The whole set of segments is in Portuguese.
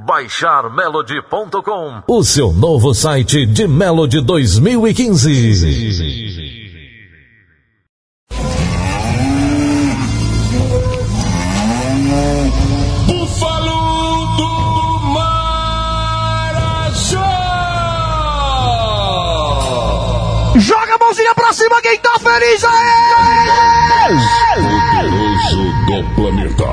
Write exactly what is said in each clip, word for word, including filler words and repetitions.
baixar melody ponto com, o seu novo site de Melody dois mil e quinze. Joga a mãozinha pra cima, quem tá feliz aí! Poderoso do planeta.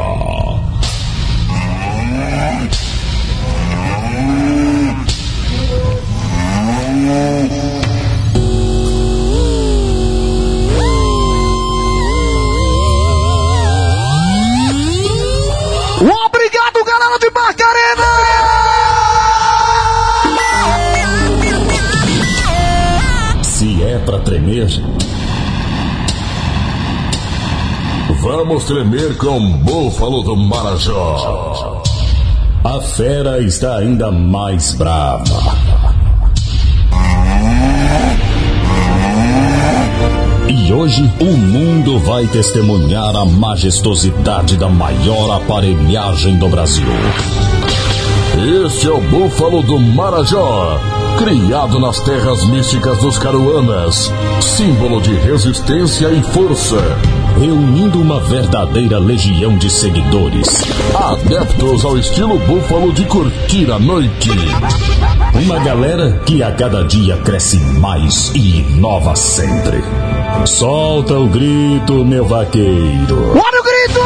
Obrigado, galera de Barcarena! Se é pra tremer, vamos tremer com Búfalo do Marajó. A fera está ainda mais brava. E hoje o mundo vai testemunhar a majestosidade da maior aparelhagem do Brasil. Este é o Búfalo do Marajó, criado nas terras místicas dos Caruanas, símbolo de resistência e força, reunindo uma verdadeira legião de seguidores, adeptos ao estilo búfalo de curtir a noite. Uma galera que a cada dia cresce mais e inova sempre. Solta o grito, meu vaqueiro. Olha o grito!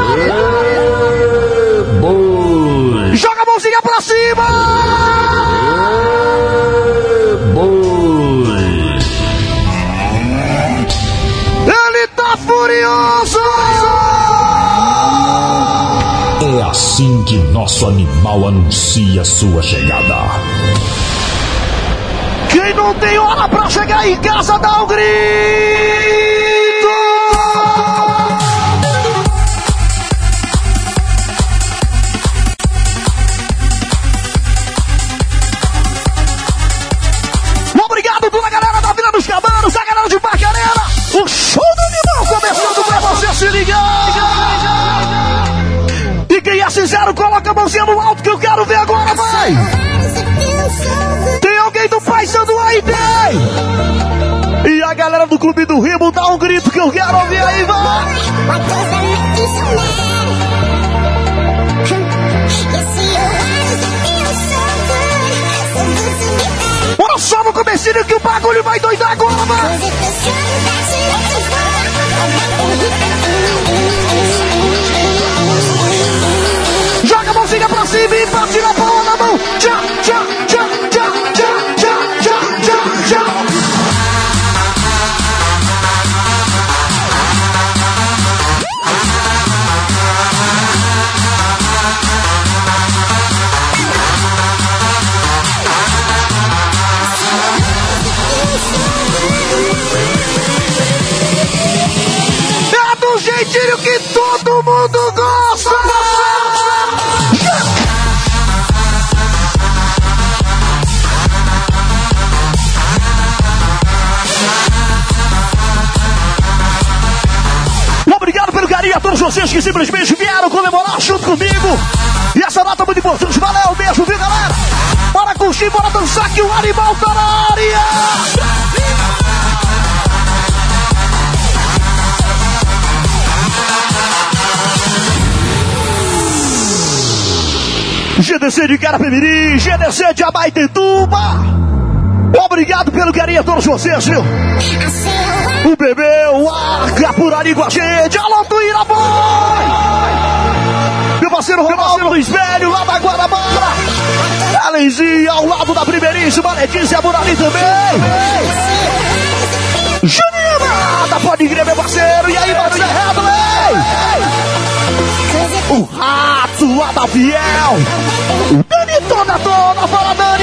É, boi! Joga a mãozinha pra cima! É, boi! Ele tá furioso! É assim que nosso animal anuncia sua chegada. Quem não tem hora pra chegar em casa, dá um grito! Obrigado toda a galera da Vila dos Cabanos, a galera de Barcarena! O show do animal começando pra você se ligar! E quem é sincero, coloca a mãozinha no alto que eu quero ver agora, vai! Tem alguém do Paysandu aí, tem! E a galera do Clube do Rimo dá um grito que eu quero ouvir aí, vai! Bora só no comecinho que o bagulho vai doidar agora, vai! Joga a mãozinha pra cima e bate na palma na mão! Tchau, tchau, tchau, tchau, tchau, tchau, tchau, tchau, tchau! É do jeitinho que todo mundo gosta! Obrigado pelo carinho a todos vocês que simplesmente vieram comemorar junto comigo. E essa nota muito importante, valeu, beijo, viu, galera? Bora curtir, bora dançar que o animal tá na área! G D C de Carapemirim, G D C de Abaetetuba. Obrigado pelo carinho a todos vocês, viu? O bebê, o Arca, por ali com a gente. Alô, Tuíra Boy! Meu parceiro Ronaldo Espelho, lá da Guarabara. Alenzinha, ao lado da primeiríssima Letícia, por ali também. Junina, da Pode Crer, meu parceiro. E aí, Marcelo Redley? O Rato, lá da Fiel. O Dani toda toda, fala Dani.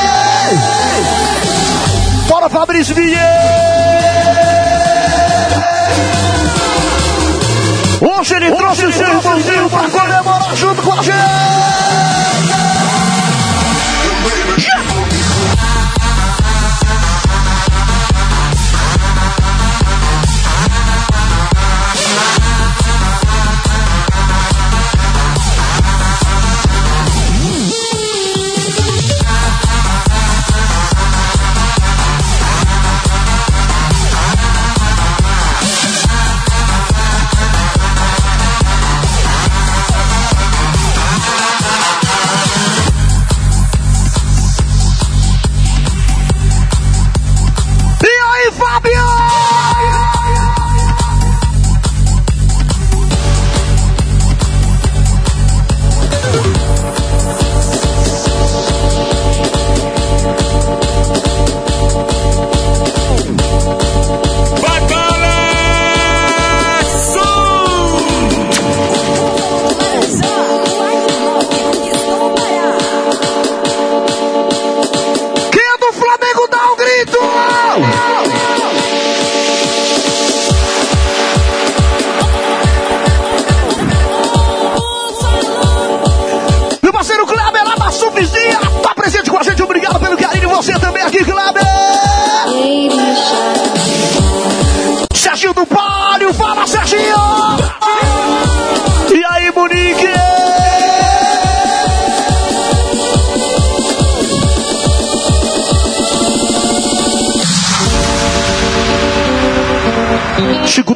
Bora, Fabrício Vieira. Hoje ele Hoje trouxe o seu irmãozinho pra comemorar junto com a gente.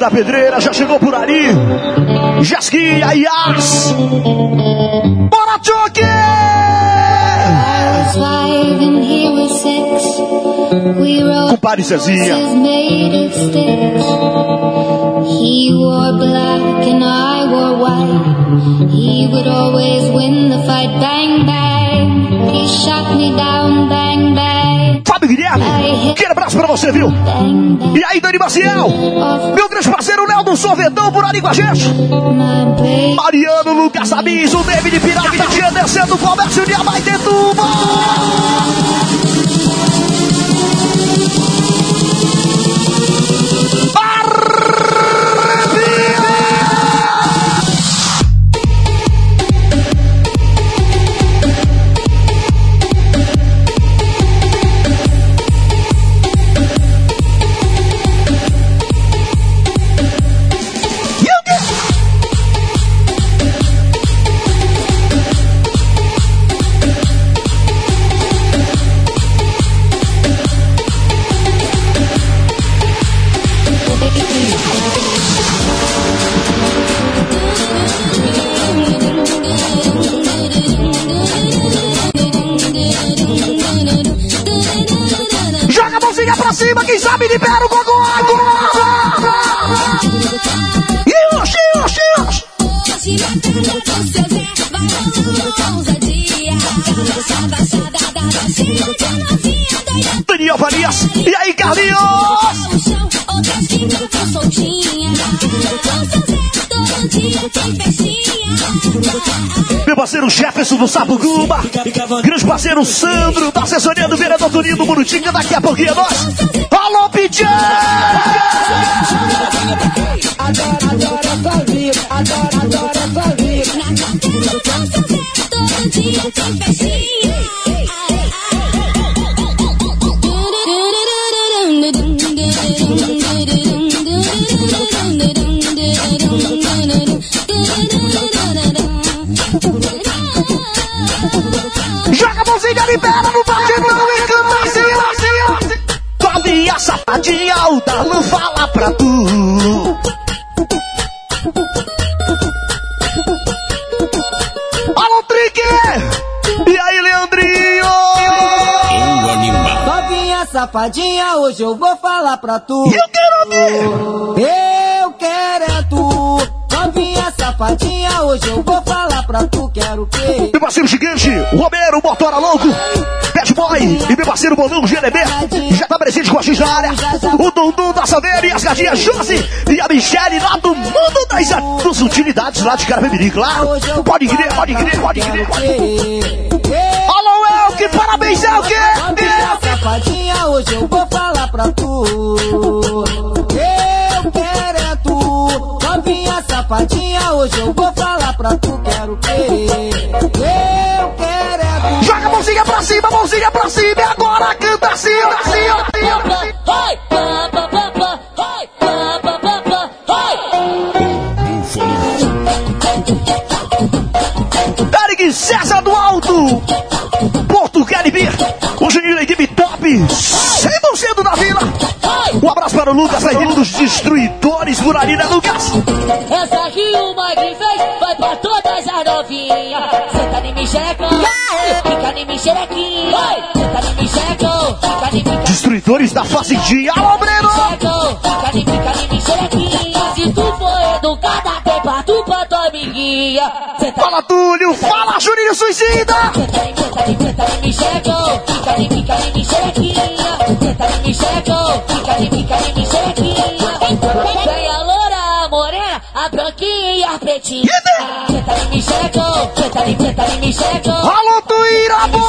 da Pedreira já chegou por ali. Jasquinha, Yas. Bora, Choque! Compadre Cezinha. He wore black and I wore white. He would always win the fight. Bang, bang. He shot me down. Bang, bang. Fábio Guilherme, aquele abraço pra você, viu? E aí, Dani Maciel, meu grande parceiro Léo do Sorvetão por ali com a gente. Mariano, Lucas Sabis, o David Pirata, descendo o comércio de Abaetetuba. Pra cima, quem sabe libera o Gogo. Ios, ios, ios. Daniel Farias, e aí, Carlinhos? Meu parceiro Jefferson do Sabuguba, grande parceiro Sandro, da assessoria do vereador Toninho do Murutinga, daqui a pouquinho é nós. Alô, Pitch! Adoro, adoro essa vida, adoro, adoro essa vida. Todo dia tem festinha. Joga a mãozinha, libera no batidão e canta assim, assim. Fabinha, safadinha, o Darlan fala pra tu. Alô, Trique! E aí, Leandrinho? Um animal. Fabinha, safadinha, hoje eu vou falar pra tu. Eu quero ouvir. Eu quero é tu. Fabinha, safadinha, hoje eu vou falar pra tu. Quero o quê? Meu parceiro gigante, Romero, Motora Louco, Bad Boy e meu parceiro Bolão G L B já tá presente com a gente na área. O Dundum da Saveira e as gatinhas Josi e a Michele lá do mundo das, das utilidades lá de Carapebiri, claro. Pode crer, pode crer, pode crer. Alô, Elke, parabéns, Elke! Fabinha, safadinha, hoje eu vou falar pra tu. Eu quero é tu. Fabinha, safadinha, hoje eu vou falar pra tu. Quero o quê? Eu quero é tu. Joga a mãozinha pra cima, mãozinha pra cima e agora canta assim, assim, assim. Vai, pa, pa, pa, pa, vai, pa, pa, pa, pa, vai. Eric César do Alto, Porto Caribe, o Juninho da equipe top, cem por cento da vila. Um abraço para o Lucas, aí dos destruidores por ali, né, Lucas? Essa aqui o Mike fez, vai pra todas as novinhas. Senta em mim, xerecão, fica em mim, xerequinha. Senta em mim, xerecão, fica em mim. Destruidores da fazendinha, alô, Breno! Xerecão, fica em mim, fica em mim, xerequinha. Se tu for educada, tem pra tu, pra tua amiguinha. Fala, Túlio! Fala, Juninho Suicida! Senta em mim, senta em mim, senta em mim, xerecão, fica em mim, fica em mim, xerequinha. Senta em mim, xerecão, fica em mim, fica em mim, xerequinha. Vem a loura, a morena, a branquinha e a pretinha. Senta em mim, xerecão, senta em mim, senta em mim, xerecão. Alô, Tuirabô!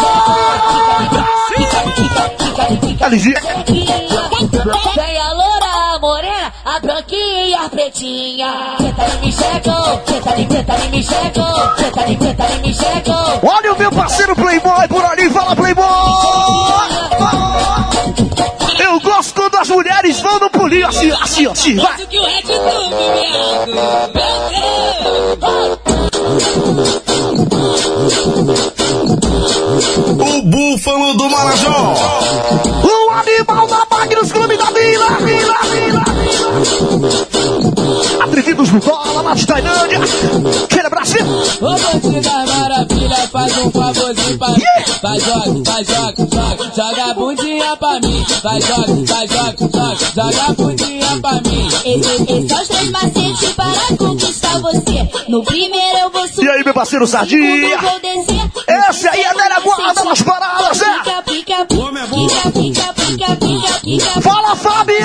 L G. Vem a loura, a morena, a branquinha e a pretinha. Senta em mim, xerecão, senta em mim, senta em mim, xerecão. Senta em mim, senta em mim, xerecão. Olha o meu parceiro Playboy por ali, fala, Playboy! Eu gosto quando as mulheres vão no pulinho assim, assim, assim, vai! Que o Red Tube, O Búfalo do Marajó. O animal da Magnus Clube da Vila, Vila, Vila, Vila. Monte das Maravilhas, faz um favorzinho pra mim. Vai, joga, vai, joga, joga, joga a bundinha pra mim. Vai, joga, vai, joga, joga, joga a bundinha pra mim. Esses são os três macetes para conquistar você. No primeiro eu vou subir. E aí, meu parceiro Sardinha? Esse aí é da guarda das paradas, é? Pica, pica, pica, pica, pica, pica, pica, pica. Fala, Fabio!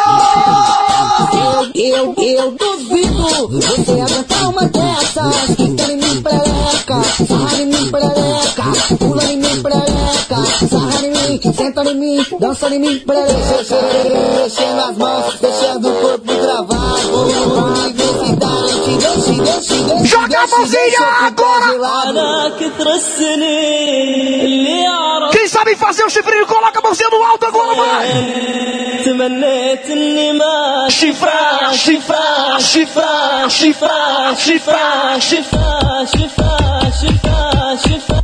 Eu, eu, eu duvido você aguentar uma dessas. Quica em mim, perereca, sarra em mim, perereca, pula em mim, perereca, sarra em mim, senta em mim, dança em mim, perereca. Mexendo as mãos, deixando o corpo travado. Universidade, te deixe, deixe, deixe. Joga a mãozinha agora! Quem sabe fazer o chifrinho, coloca a mãozinha no alto agora, vai! Chifra, chifra, chifra, chifra, chifra, chifra, chifra, chifra, chifra.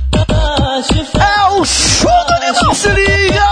É o show do animal, se liga!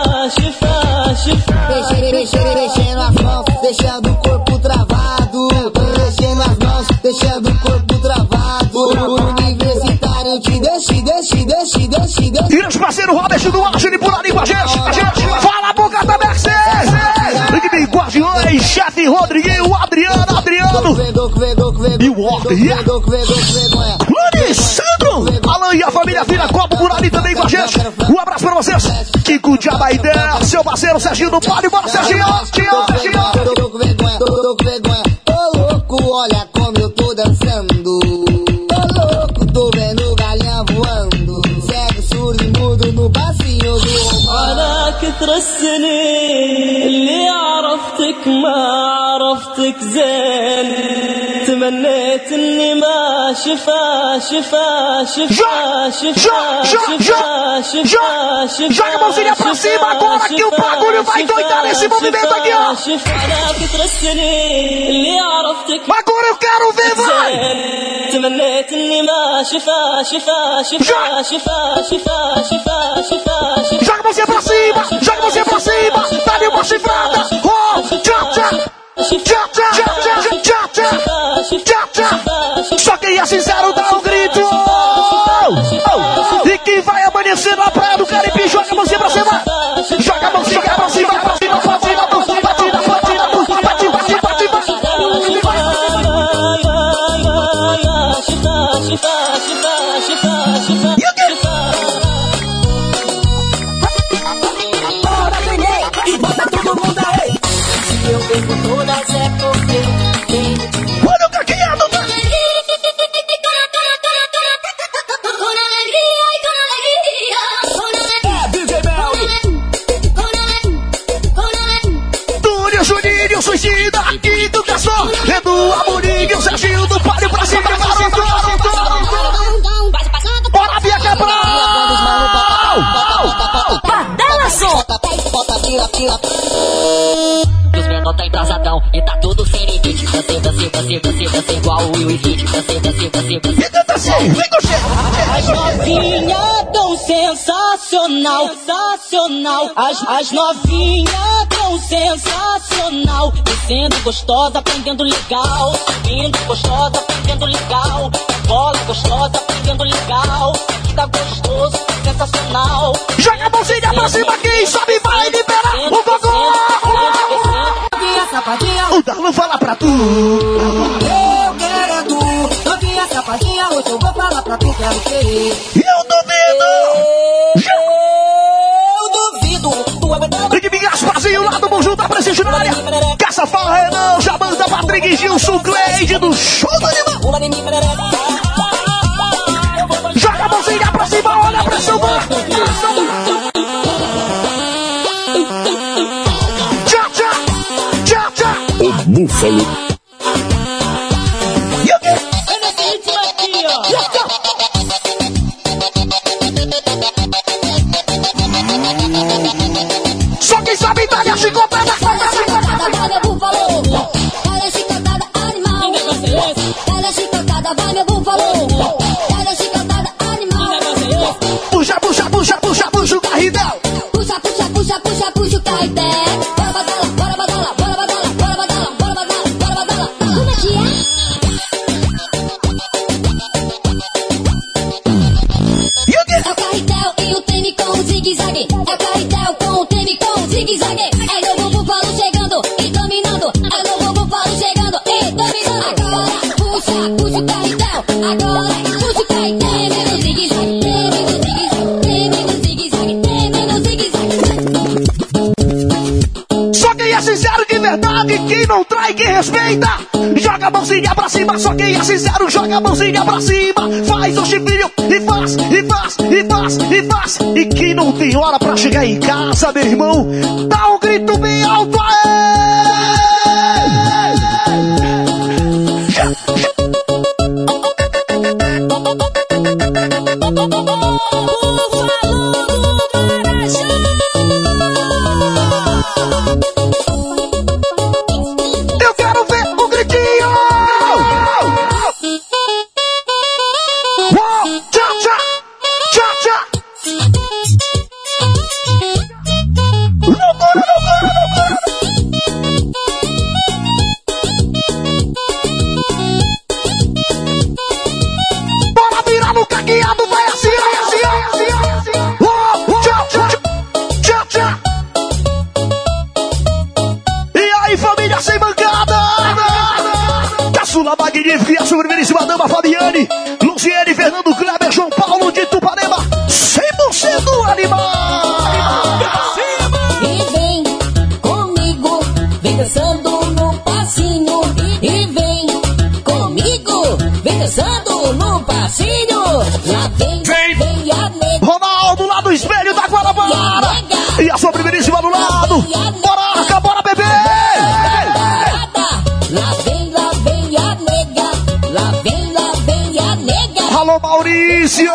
Mexendo as mãos, deixando o corpo travado. Mexendo as mãos, deixando o corpo travado. Universitário, te deixe, deixe, deixe, deixe, deixe. E os parceiros Robert do Argene por ali com a gente. Fala a boca da Mercedes! Ligue-me, Guardiões, chefe Rodriguinho, Adriano, Adriano. E o Order, yeah. Lani, Sandro, Alan e a família Vira Copo por ali também com a gente. Um abraço pra vocês. Kiko de Abaidé, seu parceiro Serginho do Pode, bora Serginho, Serginho, Serginho. Tô com vergonha, tô com vergonha. Ô louco, olha como eu tô dançando. Ô louco, tô vendo o galinha voando. Cego, surdo e mudo no passinho do أنا كثر السنين اللي عرفتك ما عرفتك زين تمنيت إني ما شفا شفا شفا شفا شفا شفا شفا. Joga a mãozinha pra cima agora que o bagulho vai doidar nesse movimento aqui, ó. أنا كثر السنين اللي عرفتك Agora eu quero ver, vai. تمنيت إني ما شفا شفا شفا شفا شفا شفا شفا شفا. Joga você pra cima, joga você pra cima, tá ali uma chifrada, oh, tchá, tchá, tchá, tchá, tchá, tchá, tchá, tchá, só quem é sincero dá um grito, oh, e quem vai amanhecer na praia do Caribe, joga você pra cima, joga a mãozinha pra cima, pra cima, pra cima, pra cima, pra cima, pra cima, pra cima, pra cima, pra cima, pra cima. E o quê? Eu perco todas é porque Olha o caqueado, tá? Túlio, Juninho, Suicida, Educação, Edu, Amorinho, Serginho do Páreo pra cima, garoto, garoto. Bora, Bia Cabral! Padela som! Os menor tá embrasadão e tá tudo sem limite. Dancei, dancei, dancei, dancei, dancei igual o Will Smith. Dancei, dancei, dancei, dancei. E canta assim, vem com As novinhas tão sensacional, sensacional. As, as novinhas tão sensacional. Descendo gostosa, aprendendo legal. Subindo gostosa, aprendendo legal. Bola gostosa, aprendendo legal. Fica gostoso, sensacional. Joga a mãozinha pra cima, quem sabe vai liberar o gogó! O Darlan fala pra tu. Eu quero é tu, novinha sapatinha, hoje eu vou falar pra tu, quero querer. Eu duvido! Eu duvido, tu é verdade. Ligue me Gasparzinho lá do Bonjú da Prestígio na área. Caça Fala Renan, já manda Patrick Gilson, Cleide do Show do Animal. Pula em mim, perereca. Joga a mãozinha pra cima, olha a pressão, vai. Tchá, tchá, tchá, tchá. O Búfalo. E o quê? aqui, ó. Só quem sabe tá de chicotada. Vai meu búfalo, cada chicotada animal. Cada chicotada vai meu búfalo, cada chicotada animal. Puxa, puxa, puxa, puxa, puxa o carridão. Puxa, puxa, puxa, puxa, puxa o carridão. Bora badala, bora badala, bora badala, bora badala, bora badala, bora badala. Como é que é? zigue-zague. É carretel com o treme com zigue-zague. É novo búfalo chegando e dominando. É novo búfalo chegando e dominando. Agora puxa, puxa o carretel. Agora puxa o carretel. Tremendo zigue-zague, tremendo zigue-zague, tremendo zigue-zague, tremendo zigue-zague. Só quem é sincero de verdade, quem não trai, quem respeita. Joga a mãozinha pra cima, só quem é sincero, joga a mãozinha pra cima. Faz o chifrinho e faz, e faz, e faz, e faz. E quem não tem hora pra chegar em casa, meu irmão, dá um grito bem alto, aê! Eu quero ver o gritinho! Uou! Tchá, tchá! Tchá, tchá! Loucura, loucura, loucura! Bora virar no caqueado, vai assim, vai assim, vai assim, vai assim! Uou! Tchá, tchá! Tchá, tchá! E aí, família sem bancada! Caçula magnífica e a sobrevivência dama Fabiane, Luciene, Fernando Kleber, João Paulo de Tupanema, cem por cento animal! E vem comigo, vem dançando no passinho. E vem comigo, vem dançando no passinho. Lá vem, Vem. vem a nega. Ronaldo lá do espelho da Guanabara! E a sobrevivência do lado! Bora, Arca, bora, bebê! Lá vem, lá vem a nega. Lá vem, lá vem a nega. Alô, Maurício!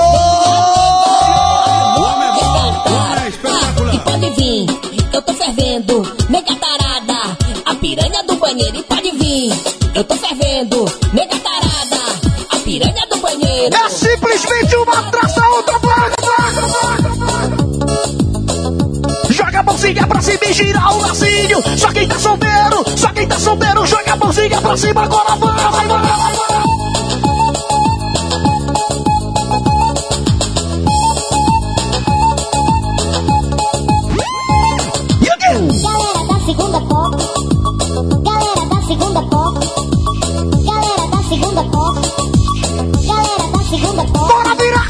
E pode vir, eu tô fervendo, nega tarada. A piranha do banheiro, e pode vir, eu tô fervendo, nega tarada. A piranha do banheiro. É simplesmente uma atração, outra vaga, vaga, vaga, vaga. Joga a mãozinha pra cima e gira o lacinho. Só quem tá solteiro, só quem tá solteiro, joga a mãozinha pra cima, agora vai, vai, vai, vai, vai. E o quê? Galera da segunda pop, galera da segunda pop, galera da segunda pop, galera da segunda pop. Bora virar!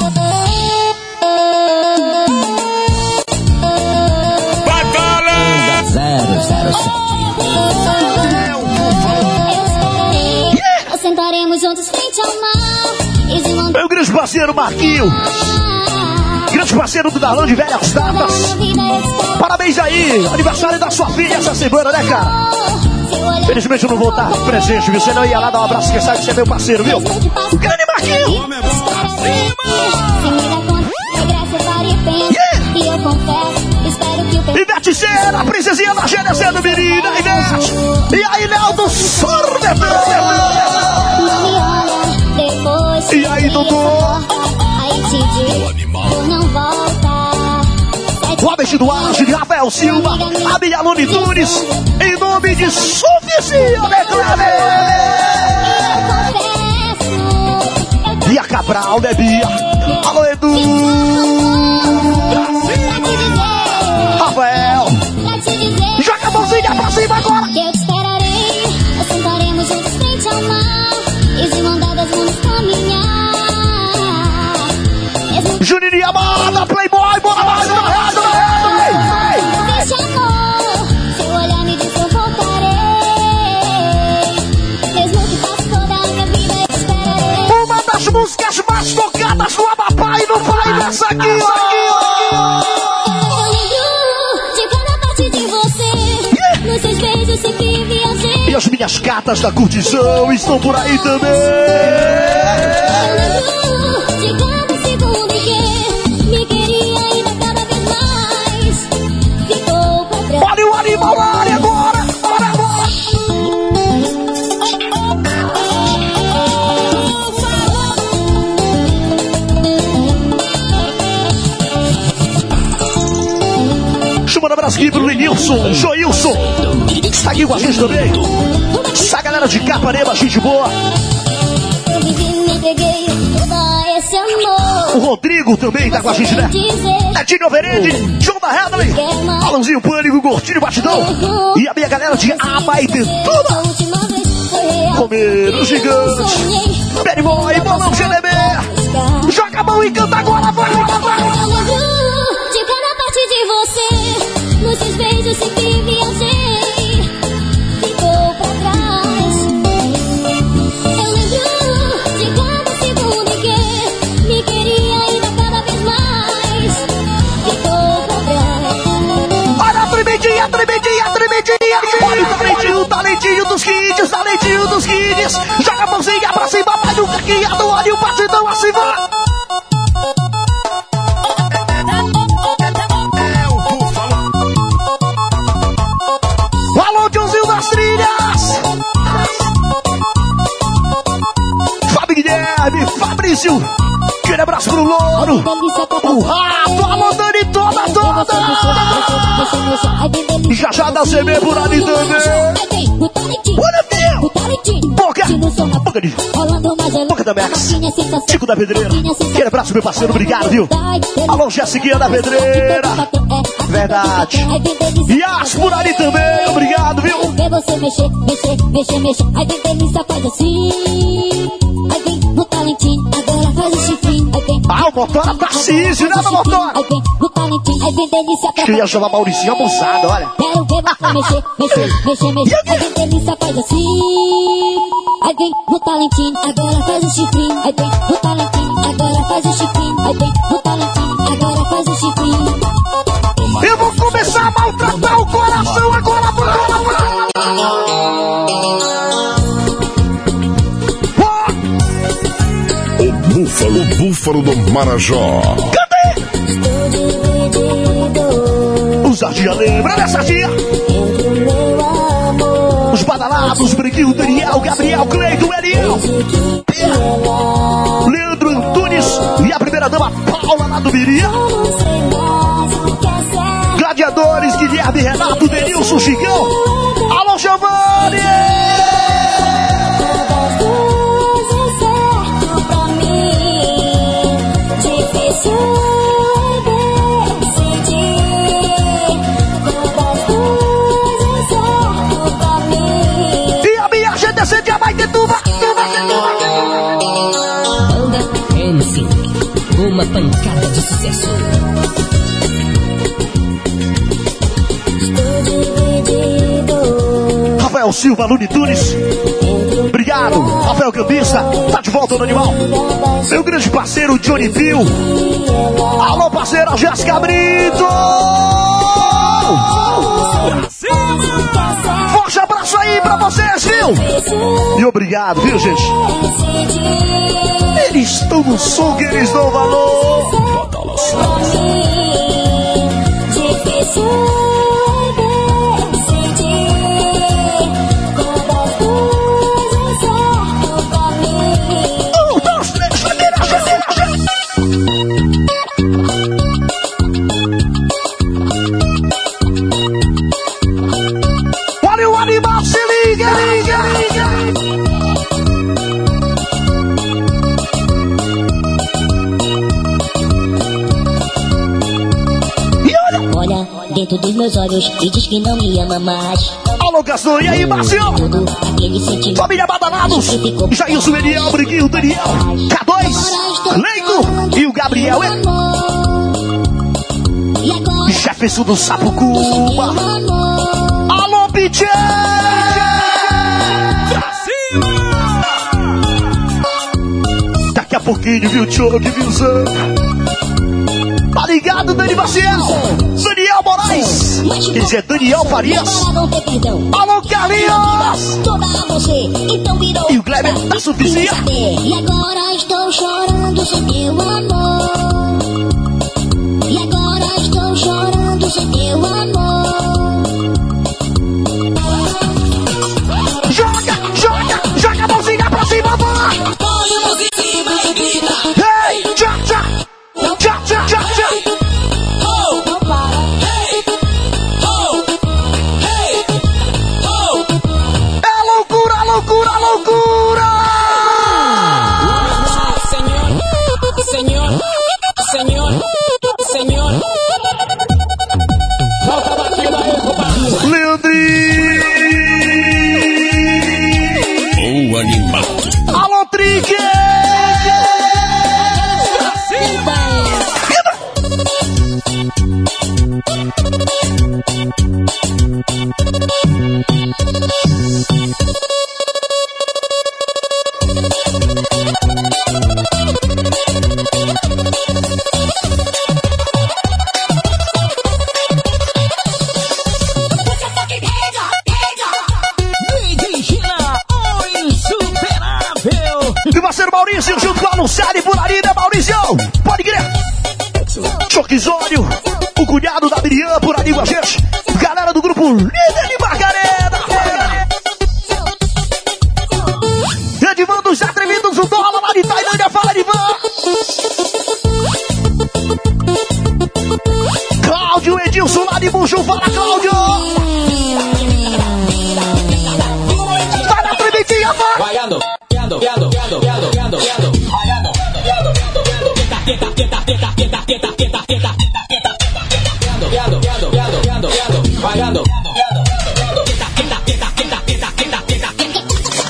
zero zero sete. Nós sentaremos juntos frente ao mar. E se mandar Meu grande parceiro Marquinho, grande parceiro do Darlan de Velhas Datas. Parabéns aí, aniversário da sua filha essa semana, né, cara? Felizmente eu não vou estar presente, viu? Você não ia lá dar um abraço, que sabe que você é meu parceiro, viu? Grande Marquinho! E eu confesso, espero que o teu Ivete Cera, a princesinha da Gênesis do menina, Ivete! E aí, Léo do Sorvetão! depois. E aí, Dudu? Aí te digo, tu não volta. O Abed Duarte, Rafael Silva, a minha Luni Nunes, em nome de Suficiente, né, Cleber? Bia Cabral, né, Bia? Alô, Edu! Rafael! Joga a mãozinha pra cima agora! Eu te esperarei, nós sentaremos juntos frente ao mar. E de mão dadas vamos caminhar. Juninho Amada, Playboy, bora mais, bora mais, bora mais! Deixa amor, seu olhar me diz que eu voltarei. Mesmo que passe toda a minha vida, eu te esperarei. Uma das músicas mais tocadas no Amapá e no Pai nessa aqui, ó! Eu lembro de cada parte de você. Nos seus beijos sempre viajei. E as minhas cartas da curtição estão por aí também! Eu lembro de cada segundo em que me queria ainda cada vez mais. Ficou pra trás. Olha o animal na área agora! Bora, bora! Chama no Brasil pro Lenilson, Joilson, está aqui com a gente também. Essa galera de Capanema, gente boa. Eu vivi, me entreguei toda esse amor. O Rodrigo também tá com a gente, né? Netinho Overende, João da Hedley, Alanzinho Pânico, Gordinho Batidão. Uhum. E a minha galera de Abaetetuba. A última vez foi real. Romero Gigante, Berry Boy, Bolão G D B. Joga a mão e canta agora, vai, vai, vai. Eu lembro de cada parte de você. Nos seus beijos sempre viajei. Ficou pra trás. Eu lembro de cada segundo em que me queria ainda cada vez mais. Ficou pra trás. Olha a tremidinha, tremidinha, tremidinha. Olha o talentinho, o talentinho dos kids, talentinho dos kids. Joga a mãozinha pra cima, vai no caqueado, olha o batidão assim, vai. Alô, Joãozinho das Trilhas. Fábio Guilherme, Fabrício. Aquele abraço pro Louro. O Rato, alô, Dani, toda, toda. Já já dá C B por ali também. Olha, meu. Boca. Boca de... Boca da Max. Tico da Pedreira. Aquele abraço, meu parceiro, obrigado, viu? Alô, Jessiquinha da Pedreira. Verdade. E as por ali também, obrigado, viu? Vê você mexer, mexer, mexer, mexer. Aí vem delícia, faz assim. Aí vem no talentinho, agora faz o chifrinho. Aí vem. Ah, o motora tá cisne, né, motora? Aí vem no talentinho, aí vem delícia. Queria chamar Mauricinho abusado, olha. Quero ver você mexer, mexer, mexer, mexer. Aí vem delícia, faz assim. Aí vem no talentinho, agora faz o chifrinho. Aí vem no talentinho, agora faz o chifrinho. Aí vem no talentinho, agora faz o chifrinho. Eu vou começar a maltratar o coração agora, agora, agora. O Búfalo, o Búfalo do Marajó. Cadê? Os Sardinha, lembra, né, Sardinha? Os badalados, Breguinho, Daniel, Gabriel, Cleiton, Eliel, Leandro Antunes e a primeira dama, Paula lá do Miria. Gladiadores, Guilherme, Renato, Denilson, Chicão. Alô, Giovanni! E a minha G D C de Abaetetuba. Banda N cinco, uma pancada de sucesso. Rafael Silva, Luni Tunes. Obrigado, Rafael Campista. Tá de volta no animal. Meu grande parceiro, Johnny Bill. Alô, parceira Jéssica Brito. Forte abraço aí pra vocês, viu? E obrigado, viu, gente? Eles estão no som que eles dão valor. Um, dois, três, janeiro, janeiro, janeiro. Olha o animal, se liga, liga, liga. Olha dentro dos meus olhos e diz que não me ama mais. Alô, Gaston, e aí, Márcio? Tudo aquele sentimento. Família Badalados, Jailson, Daniel, Briguinho, Daniel, K dois, Leico e o Gabriel. E agora Jefferson do Sapucuba. Alô, Pitê! Daqui a pouquinho, viu, Tchô, que visão. Tá ligado, Dani Maciel? Daniel Moraes. Quer dizer, Daniel Farias. Alô, Carlinhos. E o Kleber da Suficiência. E agora estou chorando sem teu amor. E agora estou chorando sem teu amor. Joga, joga, joga a mãozinha pra cima, vai. Põe a mãozinha em cima e grita. Ei, tchá, tchá. Tchá, tchá, tchá, tchá. Não para. É loucura, loucura, loucura. Choquizório, o cunhado da Miriam por ali com a gente. Galera do grupo Líder de Margarida. Edivan dos Atrevidos, o Dólar lá de Tailândia, fala Edivan. Cláudio Edilson lá de Buju, fala Cláudio. Vai na tremidinha, vai. Vaiando, vaiando, vaiando, vaiando, vaiando, vaiando, vaiando, vaiando, vaiando, teta, teta, teta, teta, teta, teta, teta, teta, vaiando, vaiando, vaiando, vaiando, vaiando, vaiando, teta, teta, teta, teta, teta, teta, teta.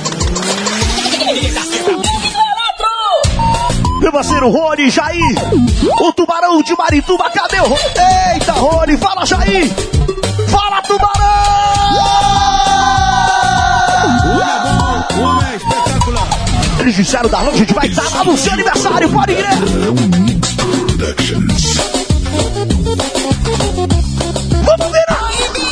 Meu parceiro Rony, Jair, o tubarão de Marituba, cadê o Rony? Eita, Rony, fala Jair, fala tubarão! O homem é espetacular. Eles disseram da longe, a gente vai estar lá no seu aniversário, pode ir! Vamos virar!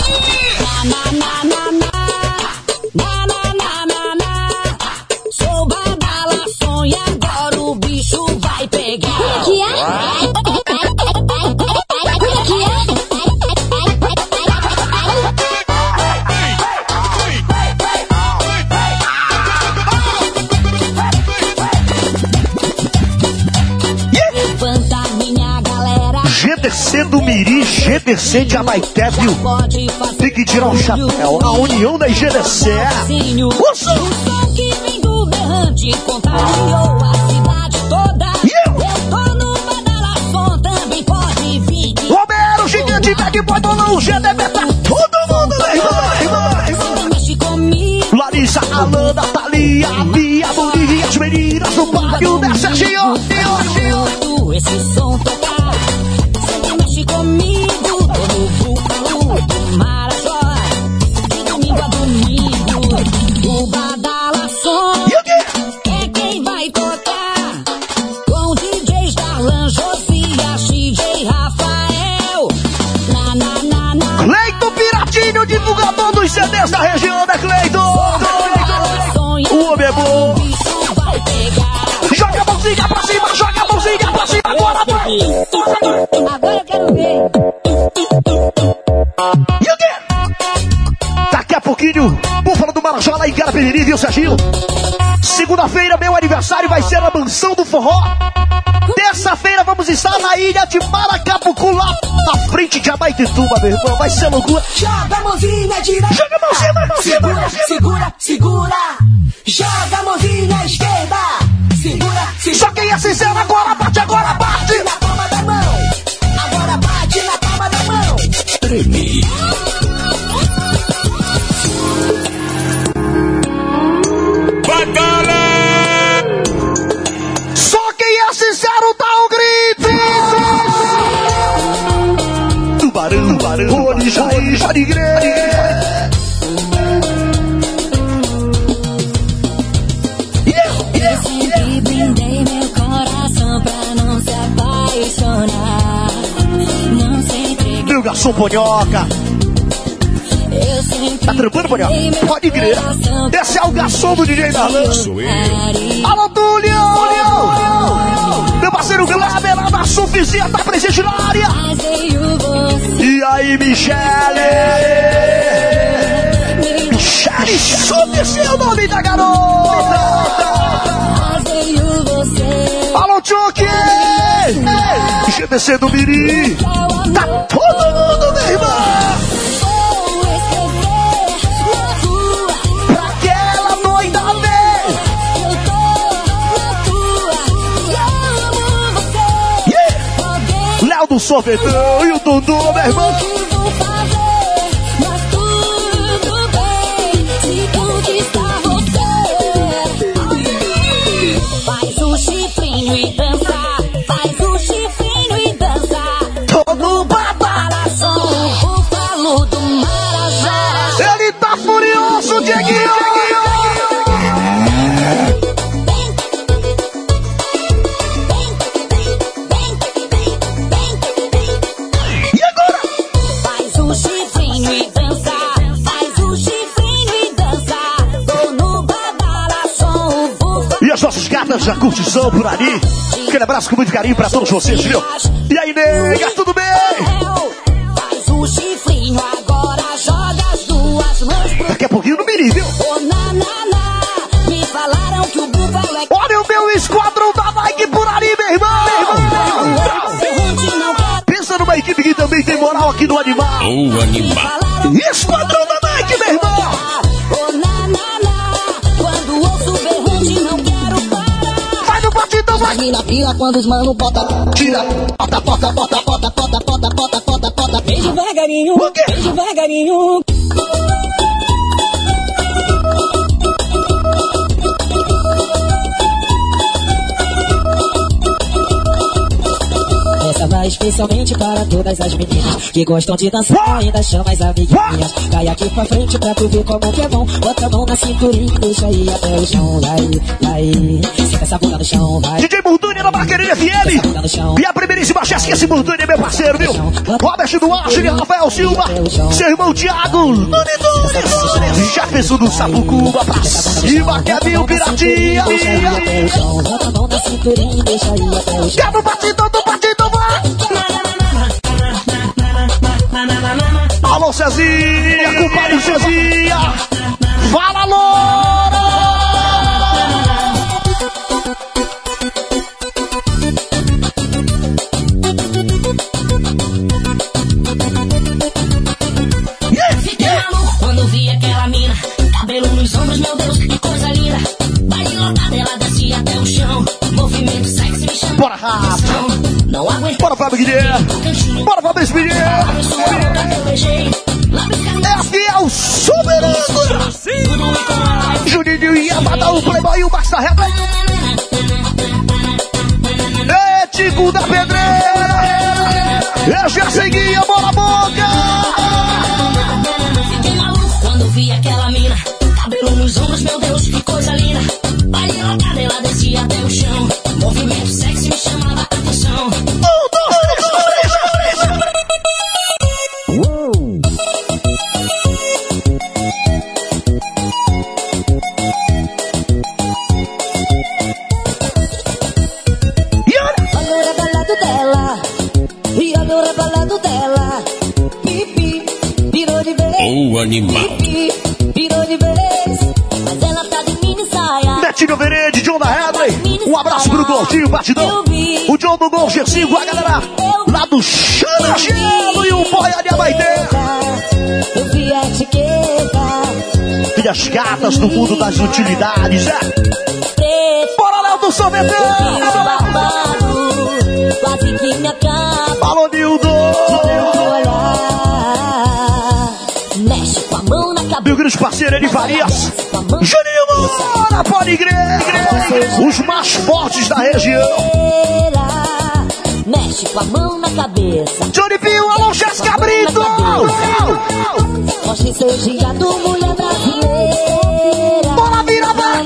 Sou badala, sonha, agora o bicho vai pegar. Que é? Que é? Levanta minha galera. G D C do Miri, G D C de Abaeté, viu? Pode fazer. Tem que tirar o chapéu, a união da G D C. O som que vem do berrante contagiou a cidade toda. Yeah. Eu tô no badalação, também pode vir. Romero, gigante, Bad Boy, Bolão, G D B, tá todo mundo, meu irmão, irmão, irmão. Mexe comigo. Larissa, Alana, Thalia, Bia, Bonita, as meninas do pátio da Serginho. Esse som tocar, sempre mexe comigo. Tô no búfalo do Marajó, de domingo a domingo. O badalação é quem vai tocar, com D Js Darlan, Josias, D J Rafael. Na, na, na, na. Cleiton Piratinho, divulgador dos C Ds da região, né, Cleiton? O homem é bom. Joga a mãozinha pra cima, joga a mãozinha pra cima, agora vai! Agora eu quero ver. E o quê? Daqui a pouquinho, Búfalo do Marajó lá em Carapiriri, viu, Serginho? Segunda-feira, meu aniversário vai ser a Mansão do Forró. Terça-feira vamos estar na ilha de Maracapucu, lá na frente de Abaetetuba, meu irmão. Vai ser loucura. Joga a mãozinha direita. Joga a mãozinha, vai, mãozinha, vai, segura, mãozinha. segura, segura. Joga a mãozinha esquerda. Segura, segura. Só quem é sincero agora bate, agora bate. Na palma da mão. Agora bate na palma da mão. Treme. Bacana! Só quem é sincero dá um grito. Tubarão, tubarão, Rony, Jair, Jarigre. Sempre brindei meu coração pra não se apaixonar, não se entregar. Meu garçom Ponhoca. Eu sempre Tá trampando, Ponhoca? Pode crer. Esse é o garçom do D J Darlan. Alô, Túlio! Meu parceiro Glaber lá da Sufizia tá presente na área. E aí, Michele? Michele Sufizia é o nome da garota. Alô, Tchuque! G D C do Miri! Tá todo mundo, meu irmão! Pra aquela doida vez! Yeah. Léo do Sorvetão e o Dudu, meu irmão! Faz o chifrinho e dança, faz o chifrinho e dança. Todo badalação, o búfalo do Marajó. Ele tá furioso, Dieguinho! E agora? haja curtição por ali. Aquele abraço com muito carinho pra todos vocês, viu? E aí, nega, tudo bem? Faz o chifrinho, agora joga as duas mãos pro... Daqui a pouquinho no Mirim, viu? Ô, na, na, na, me falaram que o búfalo é... Olha o meu esquadrão da Nike por ali, meu irmão! Pensa numa equipe que também tem moral aqui no Animal. O Animal. Esquadrão da Nike, meu irmão! Ô, na, na, na, quando ouço berrante não quero parar. Vai no batidão, vai! Mina pila quando os mano bota, tira, bota, bota, bota, bota, bota, bota, bota, bota, bota. Beijo devagarinho, beijo devagarinho. Essa vai especialmente para todas as meninas que gostam de dançar, ainda chama as amiguinhas. Cai aqui pra frente pra tu ver como que é bom. Bota a mão na cinturinha, deixa aí até o chão. Vai, vai, fica essa bunda no chão, vai. D J Murduni na Barqueirinha F M. E a primeiríssima Jéssica, esse Murduni é meu parceiro, viu? Robert Duarte, Rafael Silva, seu irmão Thiago, Lune Nunes. Já pensou no Sapucuba pra cima, Kevin, o Piratinha. Bota a mão na cinturinha, deixa aí até o chão. Quer no batidão, do batidão, vai! Alô, Cezinha, compadre Cezinha! Fala, loura! Fiquei maluco quando vi aquela mina. Cabelo nos ombros, meu Deus, que coisa linda. Baile lotado, ela descia até o chão. Movimento sexy me chama. Bora, rápido! Não aguento. Bora, Fábio Guilherme! Bora, Fábio Guilherme! É aqui, é o soberano! Juninho e Amada, o Playboy e o Max da Reta. É Tico da Pedreira! Eu já segui a bola boca! Fiquei maluco quando vi aquela mina. Cabelo nos ombros, meu Deus, que coisa linda. Baile lotado, ela descia até o chão. Movimento sexy me chamava a atenção. Um, dois, três, três, três, três. Olha o rebalado dela, e olha o rebalado dela. Pipi, virou de vez. O Animal. Pipi, virou de vez. Mas ela tá de mini saia. Netinho Verede, John da Headley. Um abraço pro Gordinho Batidão. O John do Gol Gercinho, a galera lá do Xana Gelo e o Boia de Abaité. Eu vi a etiqueta. Filhas gatas do mundo das utilidades, é? Bora, Léo do Sorvetão! Quase que me acaba. Alô, Nildo! Mexe com a mão na cabeça. Meu grande parceiro, Eli Farias. Juninho Moura, pode crer. Os mais fortes da região. Mexe com a mão na cabeça. Johnny Pio, alô, Jéssica Brito! Mostre seu gingado, mulher brasileira. Bora, vira, vai!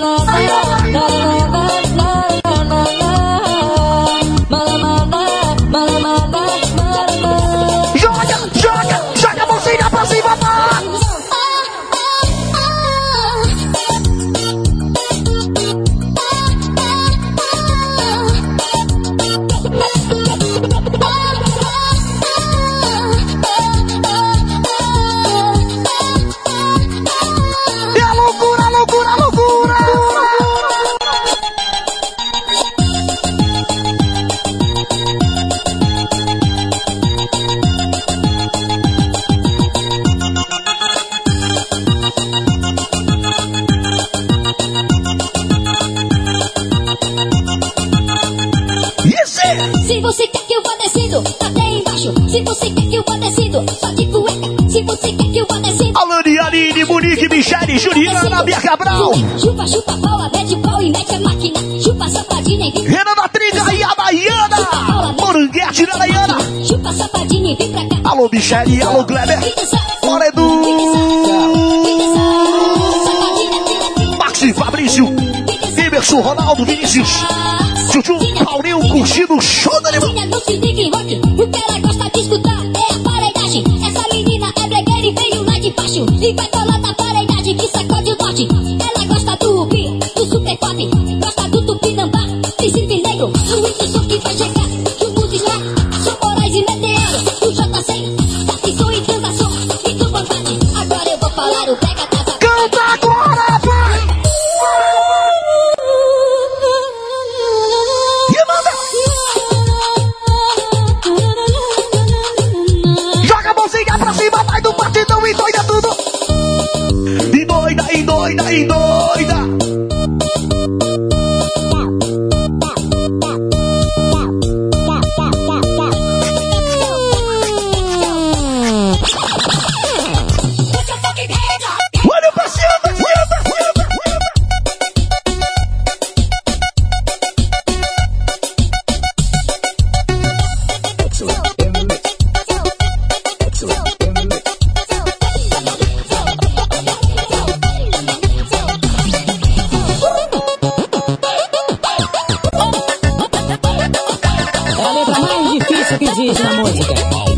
Joga, joga, joga a mãozinha pra cima, vai! Se você quer que eu vá descendo, até embaixo. Se você quer que eu vá descendo, só de cueca. Se você quer que eu vá descendo. Alane, Aline, Monique, Michele, Juliana, Bia Cabral. Chupa, chupa, bola, mete pau e mete a máquina. Chupa, safadinha e vem. Renan da Trinca e a Baiana. Moranguete da Baiana. Chupa, safadinha e vem pra cá. Alô, Michele, alô, Kleber. Bora, Edu. Maxi, Fabrício. Emerson, Ronaldo, Vinícius. Chuchu, Paulinho, curtindo o show da animal. Não se liga em rock, o que ela gosta de escutar é a paredagem. Essa menina é bregueira e veio lá de baixo. E vai falar da paredagem que sacode o norte. Ela gosta do Ubi, do super pop. Gosta do Tupinambá, quero, pega a taça. Canta agora, vai! E manda! Joga a mãozinha pra cima, vai do batidão e doida tudo! E doida, e doida, e doida! Olha pra cima, pra cima, pra cima, pra cima! É a letra mais difícil que existe na música.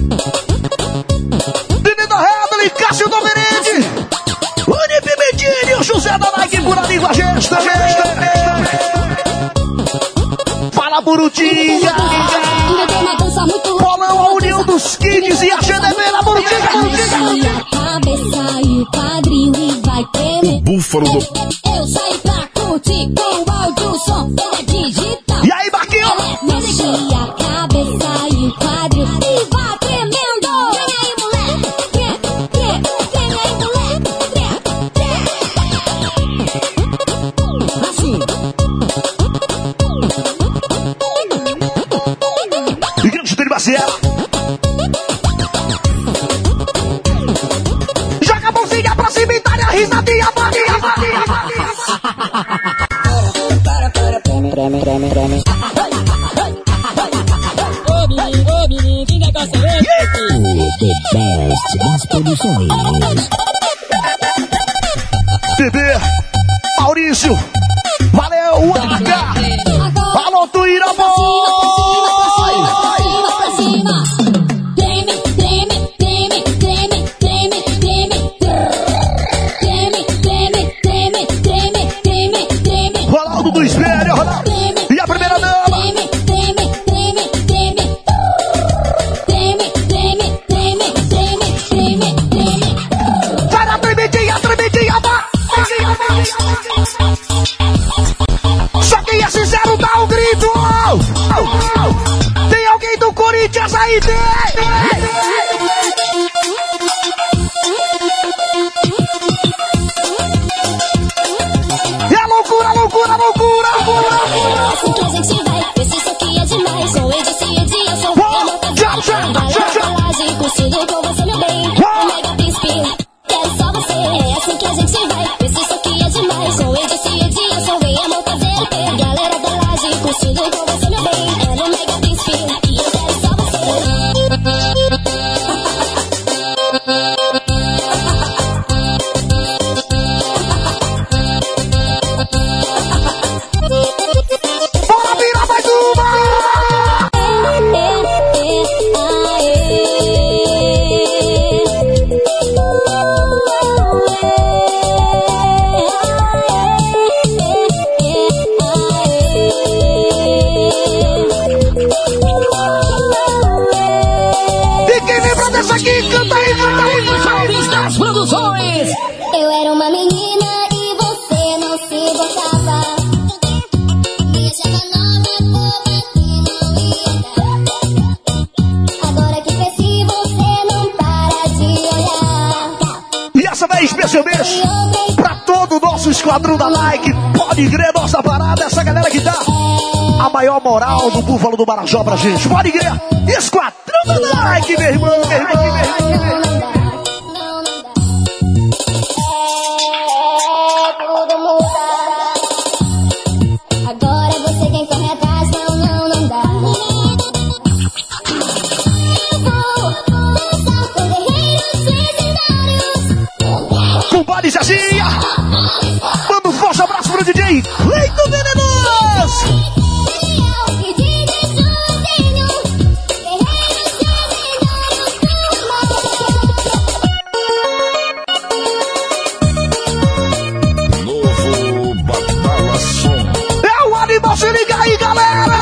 Menino Redley, Cássio Domerede, Uni Pimentinho, o José da Nike por ali com a gente também. Fala, Burutinha. Bolão, a união dos kids e a G D B na Burutinha. A cabeça e o quadril e vai tremer. Búfalo do... Eu saí pra curtir com o áudio, o som, é digital. E aí, Marquinhos? Mexe a cabeça e o quadril e vai tremendo. Vem aí, moleque. Vem, vem, vem aí, moleque. Vem, vem. Assim. Gigante de Maciel. Joga a mãozinha pra cima e dá a risadinha, vadia, vadia, vadia. Treme, treme, treme. Ô, menino, ô, menino, que negócio é esse? O The Best das produções. Bebê, Maurício, valeu, H. Alô, Tuíra Boy. Pra cima, treme, treme, treme, treme, treme, treme, treme, treme, treme, treme, treme, treme. Ronaldo do Espelho, Ronaldo. E a primeira dama. Treme, treme, treme, treme, treme, treme, treme, treme, treme, treme. Vai na tremidinha, tremidinha, vai. Só quem é sincero dá um grito. Tem alguém do Corinthians aí, tem. É loucura, loucura, loucura, loucura. Assim que a gente vai, esse isso aqui é demais. Sou Ed, se Ed, eu sou Uou, eu não já, já, já, já. Laje, consigo com você, meu bem. Uou. Mega Príncipe, quero só você. É assim que a gente vai, esse isso aqui é demais. Sou Ed, se Ed, eu sou rei, amor, fazer o quê? Galera da Laje, consigo com você, meu bem. É no Mega Príncipe, e eu quero só você. Bora virar mais uma. E quem lembra dessa aqui, canta aí, canta aí, canta aí. Das produções. Eu era uma menina e você não se importava. Me achava nova, boba e não ia dar. Agora que cresci, você não para de olhar. E essa daí, especialmente pra todo o nosso esquadrão da Nike. Pode crer, nossa parada, essa galera que dá a maior moral do Búfalo do Marajó pra gente. Pode crer, esquadrão da Nike, meu irmão, meu irmão, meu irmão, meu irmão. Não, não dá. É, tudo muda. Agora é você quem corre atrás. Não, não, não dá. Eu vou dançar com guerreiros legendários. Compadre Zezinha, manda um forte abraço pro D J Leito Venenoso. E D J Joãozinho, guerreiros legendários. Novo Badala Som. É o animal, se liga aí, galera.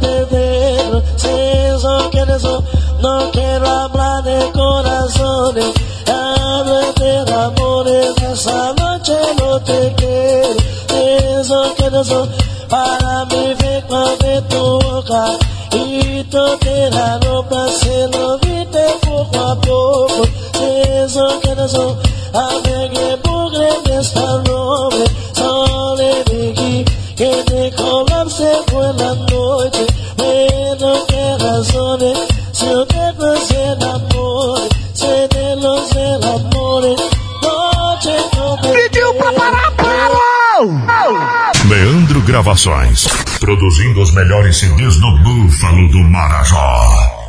entender. Si eso quieres, no quiero hablar de corazones. Hablo de amores, esa noche no te quiero. Si eso quieres, para mí vengo de tu boca. Y tú te la ropa, se lo viste poco a poco. Si eso quieres, alegue por esta noche. Sole de que te colapse fue la noche. Pero qué razones, si usted no se enamore, se de los enamores, noche no me pediu pra parar, parou! Leandro Gravações, produzindo os melhores C Ds do Búfalo do Marajó.